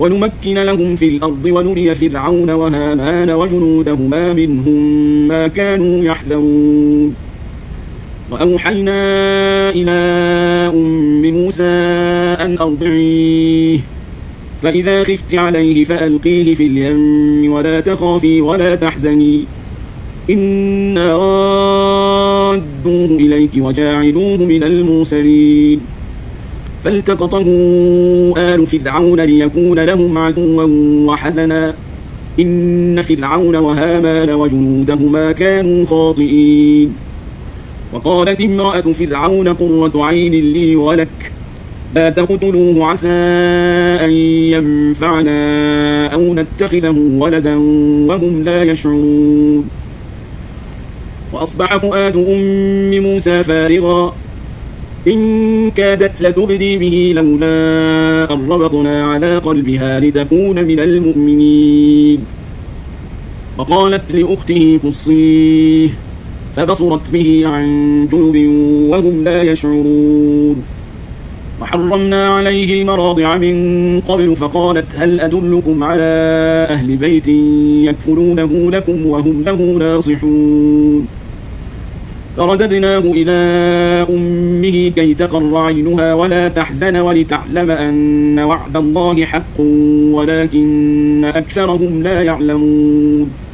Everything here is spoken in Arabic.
ونمكن لهم في الأرض ونري فرعون وهامان وجنودهما منهم ما كانوا يحذرون. وأوحينا إلى أم موسى أن أرضعيه، فإذا خفت عليه فألقيه في اليم ولا تخافي ولا تحزني، إنا رادوه إليك وجاعلوه من المرسلين. فالتقطه آل فرعون ليكون لهم عدوا وحزنا، إن فرعون وهامان وجنودهما كانوا خاطئين. وقالت امرأة فرعون قرة عين لي ولك، لا تقتلوه عسى أن ينفعنا أو نتخذه ولدا وهم لا يشعرون. وأصبح فؤاد أم موسى فارغا، إن كادت لتبدي به لولا أن ربطنا على قلبها لتكون من المؤمنين. وقالت لأخته قصيه، فبصرت به عن جنب وهم لا يشعرون. وحرمنا عليه المراضع من قبل، فقالت هل أدلكم على أهل بيت يكفلونه لكم وهم له ناصحون. فرددناه إلى أمه كي تقر عينها ولا تحزن ولتعلم أن وعد الله حق ولكن أكثرهم لا يعلمون.